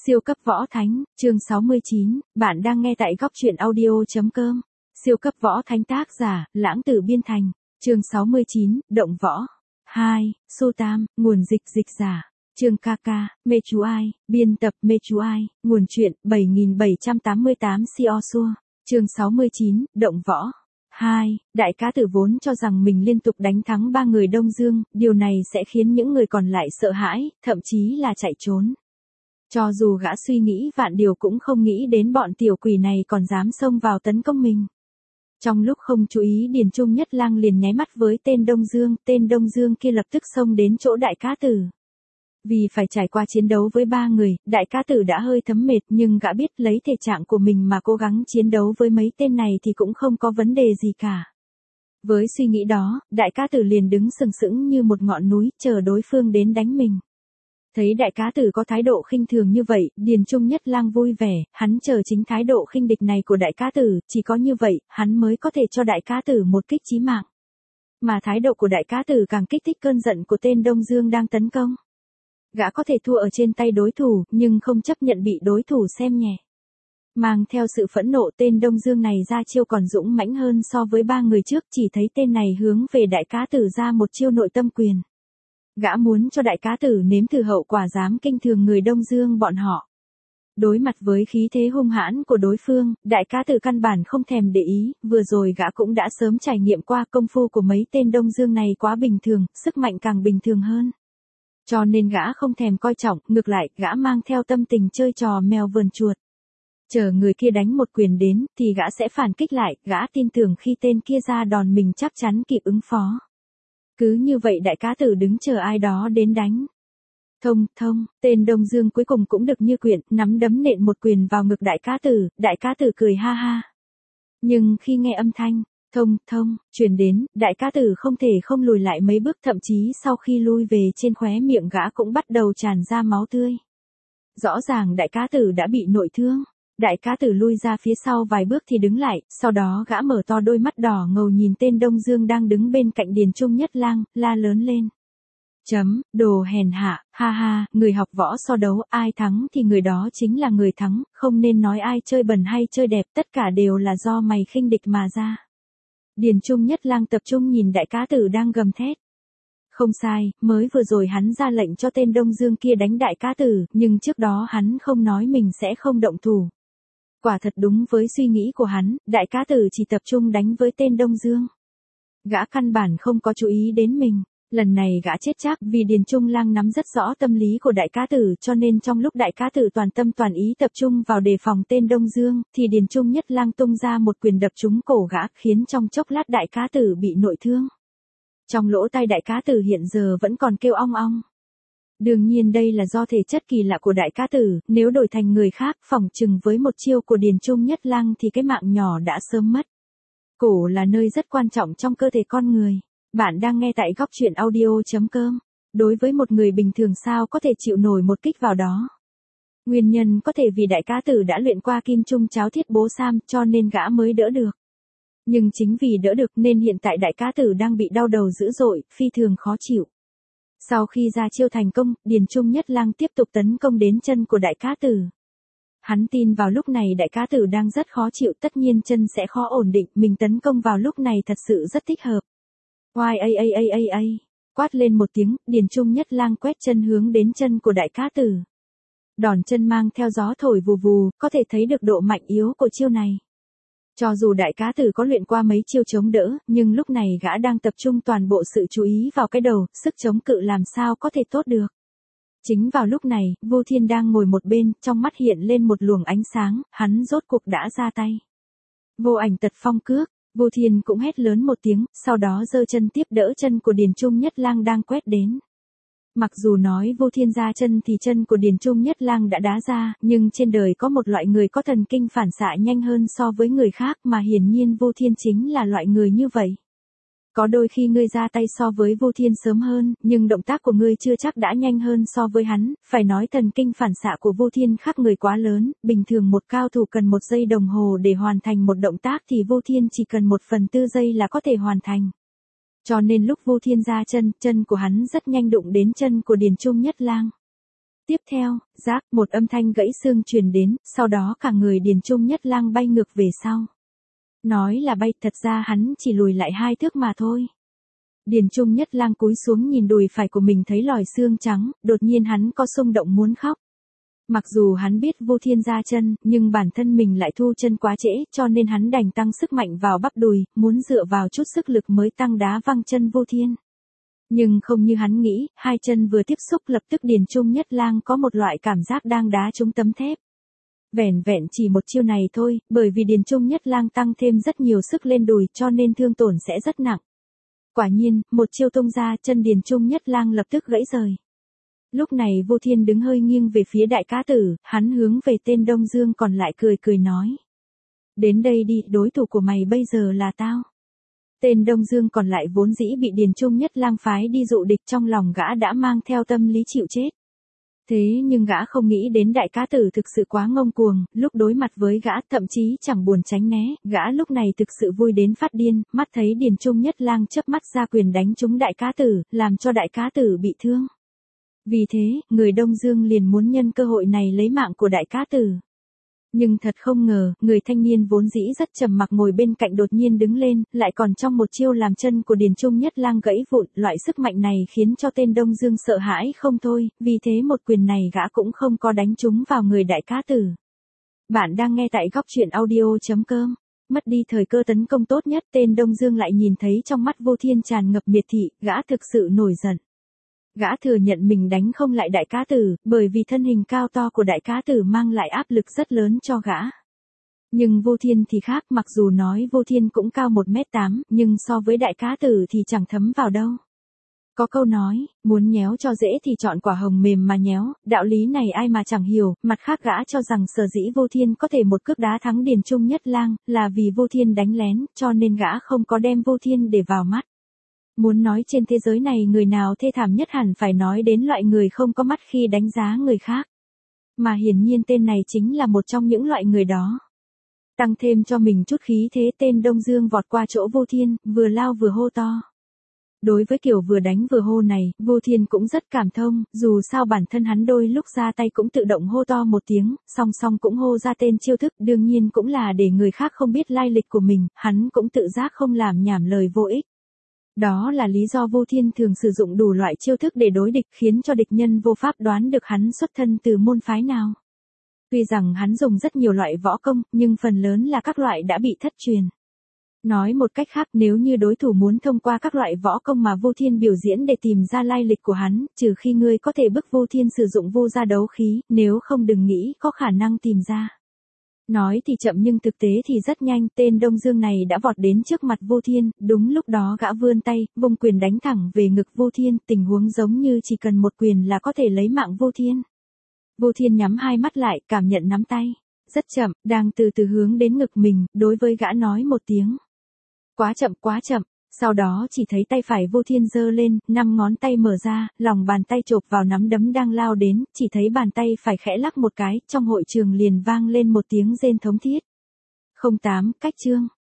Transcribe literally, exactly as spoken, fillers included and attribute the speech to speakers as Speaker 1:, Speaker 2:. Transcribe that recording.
Speaker 1: Siêu cấp võ thánh, chương sáu mươi chín, bạn đang nghe tại góc truyện audio.com. Siêu cấp võ thánh tác giả, Lãng Tử biên thành, chương sáu mươi chín, động võ. hai, Su Tam, nguồn dịch dịch giả. Chương ca ca, mê chú ai, biên tập mê chú ai, nguồn truyện bảy nghìn bảy trăm tám mươi tám Siosua. Chương sáu mươi chín, động võ. hai, Đại cá tử vốn cho rằng mình liên tục đánh thắng ba người Đông Dương, điều này sẽ khiến những người còn lại sợ hãi, thậm chí là chạy trốn. Cho dù gã suy nghĩ vạn điều cũng không nghĩ đến bọn tiểu quỷ này còn dám xông vào tấn công mình. Trong lúc không chú ý, Điền Trung Nhất Lang liền nháy mắt với tên Đông Dương, tên Đông Dương kia lập tức xông đến chỗ Đại cá tử. Vì phải trải qua chiến đấu với ba người, Đại cá tử đã hơi thấm mệt, nhưng gã biết lấy thể trạng của mình mà cố gắng chiến đấu với mấy tên này thì cũng không có vấn đề gì cả. Với suy nghĩ đó, Đại cá tử liền đứng sừng sững như một ngọn núi, chờ đối phương đến đánh mình. Thấy Đại cá tử có thái độ khinh thường như vậy, Điền Trung Nhất Lang vui vẻ, hắn chờ chính thái độ khinh địch này của Đại cá tử, chỉ có như vậy, hắn mới có thể cho Đại cá tử một kích chí mạng. Mà thái độ của Đại cá tử càng kích thích cơn giận của tên Đông Dương đang tấn công. Gã có thể thua ở trên tay đối thủ, nhưng không chấp nhận bị đối thủ xem nhẹ. Mang theo sự phẫn nộ, tên Đông Dương này ra chiêu còn dũng mãnh hơn so với ba người trước, chỉ thấy tên này hướng về Đại cá tử ra một chiêu nội tâm quyền. Gã muốn cho Đại cá tử nếm thử hậu quả dám kinh thường người Đông Dương bọn họ. Đối mặt với khí thế hung hãn của đối phương, Đại cá tử căn bản không thèm để ý, vừa rồi gã cũng đã sớm trải nghiệm qua, công phu của mấy tên Đông Dương này quá bình thường, sức mạnh càng bình thường hơn. Cho nên gã không thèm coi trọng, ngược lại, gã mang theo tâm tình chơi trò mèo vờn chuột. Chờ người kia đánh một quyền đến, thì gã sẽ phản kích lại, gã tin tưởng khi tên kia ra đòn mình chắc chắn kịp ứng phó. Cứ như vậy Đại cá tử đứng chờ ai đó đến đánh. Thông, thông, tên Đông Dương cuối cùng cũng được như quyện, nắm đấm nện một quyền vào ngực Đại cá tử, Đại cá tử cười ha ha. Nhưng khi nghe âm thanh, thông, thông, truyền đến, Đại cá tử không thể không lùi lại mấy bước, thậm chí sau khi lui về trên khóe miệng gã cũng bắt đầu tràn ra máu tươi. Rõ ràng Đại cá tử đã bị nội thương. Đại cá tử lui ra phía sau vài bước thì đứng lại, sau đó gã mở to đôi mắt đỏ ngầu nhìn tên Đông Dương đang đứng bên cạnh Điền Trung Nhất Lang, la lớn lên. Chấm, đồ hèn hạ, ha ha, người học võ so đấu, ai thắng thì người đó chính là người thắng, không nên nói ai chơi bẩn hay chơi đẹp, tất cả đều là do mày khinh địch mà ra. Điền Trung Nhất Lang tập trung nhìn Đại cá tử đang gầm thét. Không sai, mới vừa rồi hắn ra lệnh cho tên Đông Dương kia đánh Đại cá tử, nhưng trước đó hắn không nói mình sẽ không động thủ. Quả thật đúng với suy nghĩ của hắn, Đại cá tử chỉ tập trung đánh với tên Đông Dương. Gã căn bản không có chú ý đến mình. Lần này gã chết chắc vì Điền Trung Lang nắm rất rõ tâm lý của Đại cá tử, cho nên trong lúc Đại cá tử toàn tâm toàn ý tập trung vào đề phòng tên Đông Dương, thì Điền Trung Nhất Lang tung ra một quyền đập trúng cổ gã, khiến trong chốc lát Đại cá tử bị nội thương. Trong lỗ tai Đại cá tử hiện giờ vẫn còn kêu ong ong. Đương nhiên đây là do thể chất kỳ lạ của Đại cá tử, nếu đổi thành người khác, phỏng chừng với một chiêu của Điền Trung Nhất Lang thì cái mạng nhỏ đã sớm mất. Cổ là nơi rất quan trọng trong cơ thể con người. Bạn đang nghe tại góc truyện audio.com. Đối với một người bình thường sao có thể chịu nổi một kích vào đó. Nguyên nhân có thể vì Đại cá tử đã luyện qua kim trung cháo thiết bố sam, cho nên gã mới đỡ được. Nhưng chính vì đỡ được nên hiện tại Đại cá tử đang bị đau đầu dữ dội, phi thường khó chịu. Sau khi ra chiêu thành công, Điền Trung Nhất Lang tiếp tục tấn công đến chân của Đại cá tử. Hắn tin vào lúc này Đại cá tử đang rất khó chịu, tất nhiên chân sẽ khó ổn định, mình tấn công vào lúc này thật sự rất thích hợp. Oai a a a a a, quát lên một tiếng, Điền Trung Nhất Lang quét chân hướng đến chân của Đại cá tử. Đòn chân mang theo gió thổi vù vù, có thể thấy được độ mạnh yếu của chiêu này. Cho dù Đại cá tử có luyện qua mấy chiêu chống đỡ, nhưng lúc này gã đang tập trung toàn bộ sự chú ý vào cái đầu, sức chống cự làm sao có thể tốt được. Chính vào lúc này, Vô Thiên đang ngồi một bên, trong mắt hiện lên một luồng ánh sáng, hắn rốt cuộc đã ra tay. Vô ảnh tật phong cước, Vô Thiên cũng hét lớn một tiếng, sau đó giơ chân tiếp đỡ chân của Điền Trung Nhất Lang đang quét đến. Mặc dù nói Vô Thiên ra chân thì chân của Điền Trung Nhất Lang đã đá ra, nhưng trên đời có một loại người có thần kinh phản xạ nhanh hơn so với người khác, mà hiển nhiên Vô Thiên chính là loại người như vậy. Có đôi khi ngươi ra tay so với Vô Thiên sớm hơn, nhưng động tác của ngươi chưa chắc đã nhanh hơn so với hắn, phải nói thần kinh phản xạ của Vô Thiên khác người quá lớn, bình thường một cao thủ cần một giây đồng hồ để hoàn thành một động tác thì Vô Thiên chỉ cần một phần tư giây là có thể hoàn thành. Cho nên lúc Vô Thiên ra chân, chân của hắn rất nhanh đụng đến chân của Điền Trung Nhất Lang. Tiếp theo, rác, một âm thanh gãy xương truyền đến, sau đó cả người Điền Trung Nhất Lang bay ngược về sau. Nói là bay, thật ra hắn chỉ lùi lại hai thước mà thôi. Điền Trung Nhất Lang cúi xuống nhìn đùi phải của mình thấy lòi xương trắng, đột nhiên hắn có xung động muốn khóc. Mặc dù hắn biết Vu Thiên ra chân, nhưng bản thân mình lại thu chân quá trễ, cho nên hắn đành tăng sức mạnh vào bắp đùi, muốn dựa vào chút sức lực mới tăng đá văng chân Vu Thiên. Nhưng không như hắn nghĩ, hai chân vừa tiếp xúc lập tức Điền Trung Nhất Lang có một loại cảm giác đang đá trúng tấm thép. Vẻn vẹn chỉ một chiêu này thôi, bởi vì Điền Trung Nhất Lang tăng thêm rất nhiều sức lên đùi cho nên thương tổn sẽ rất nặng. Quả nhiên, một chiêu tung ra chân Điền Trung Nhất Lang lập tức gãy rời. Lúc này Vu Thiên đứng hơi nghiêng về phía đại cá tử, hắn hướng về tên Đông Dương còn lại cười cười nói. Đến đây đi, đối thủ của mày bây giờ là tao. Tên Đông Dương còn lại vốn dĩ bị Điền Trung Nhất Lang phái đi dụ địch, trong lòng gã đã mang theo tâm lý chịu chết. Thế nhưng gã không nghĩ đến đại cá tử thực sự quá ngông cuồng, lúc đối mặt với gã thậm chí chẳng buồn tránh né, gã lúc này thực sự vui đến phát điên, mắt thấy Điền Trung Nhất Lang chớp mắt ra quyền đánh trúng đại cá tử, làm cho đại cá tử bị thương. Vì thế, người Đông Dương liền muốn nhân cơ hội này lấy mạng của đại cá tử. Nhưng thật không ngờ, người thanh niên vốn dĩ rất trầm mặc ngồi bên cạnh đột nhiên đứng lên, lại còn trong một chiêu làm chân của Điền Trung Nhất Lang gãy vụn, loại sức mạnh này khiến cho tên Đông Dương sợ hãi không thôi, vì thế một quyền này gã cũng không có đánh trúng vào người đại cá tử. Bạn đang nghe tại góc truyện audio chấm com. Mất đi thời cơ tấn công tốt nhất, tên Đông Dương lại nhìn thấy trong mắt Vu Thiên tràn ngập miệt thị, gã thực sự nổi giận. Gã thừa nhận mình đánh không lại đại cá tử, bởi vì thân hình cao to của đại cá tử mang lại áp lực rất lớn cho gã. Nhưng Vu Thiên thì khác, mặc dù nói Vu Thiên cũng cao một mét tám, nhưng so với đại cá tử thì chẳng thấm vào đâu. Có câu nói, muốn nhéo cho dễ thì chọn quả hồng mềm mà nhéo, đạo lý này ai mà chẳng hiểu, mặt khác gã cho rằng sở dĩ Vu Thiên có thể một cước đá thắng Điền Trung Nhất Lang, là vì Vu Thiên đánh lén, cho nên gã không có đem Vu Thiên để vào mắt. Muốn nói trên thế giới này người nào thê thảm nhất hẳn phải nói đến loại người không có mắt khi đánh giá người khác. Mà hiển nhiên tên này chính là một trong những loại người đó. Tăng thêm cho mình chút khí thế, tên Đông Dương vọt qua chỗ Vu Thiên, vừa lao vừa hô to. Đối với kiểu vừa đánh vừa hô này, Vu Thiên cũng rất cảm thông, dù sao bản thân hắn đôi lúc ra tay cũng tự động hô to một tiếng, song song cũng hô ra tên chiêu thức, đương nhiên cũng là để người khác không biết lai lịch của mình, hắn cũng tự giác không làm nhảm lời vô ích. Đó là lý do Vu Thiên thường sử dụng đủ loại chiêu thức để đối địch, khiến cho địch nhân vô pháp đoán được hắn xuất thân từ môn phái nào. Tuy rằng hắn dùng rất nhiều loại võ công, nhưng phần lớn là các loại đã bị thất truyền. Nói một cách khác, nếu như đối thủ muốn thông qua các loại võ công mà Vu Thiên biểu diễn để tìm ra lai lịch của hắn, trừ khi ngươi có thể bức Vu Thiên sử dụng vô gia đấu khí, nếu không đừng nghĩ có khả năng tìm ra. Nói thì chậm nhưng thực tế thì rất nhanh, tên Đông Dương này đã vọt đến trước mặt Vu Thiên, đúng lúc đó gã vươn tay, vung quyền đánh thẳng về ngực Vu Thiên, tình huống giống như chỉ cần một quyền là có thể lấy mạng Vu Thiên. Vu Thiên nhắm hai mắt lại, cảm nhận nắm tay, rất chậm, đang từ từ hướng đến ngực mình, đối với gã nói một tiếng. Quá chậm, quá chậm. Sau đó chỉ thấy tay phải Vu Thiên giơ lên, năm ngón tay mở ra, lòng bàn tay chộp vào nắm đấm đang lao đến, chỉ thấy bàn tay phải khẽ lắc một cái, trong hội trường liền vang lên một tiếng rên thống thiết. không tám, cách chương.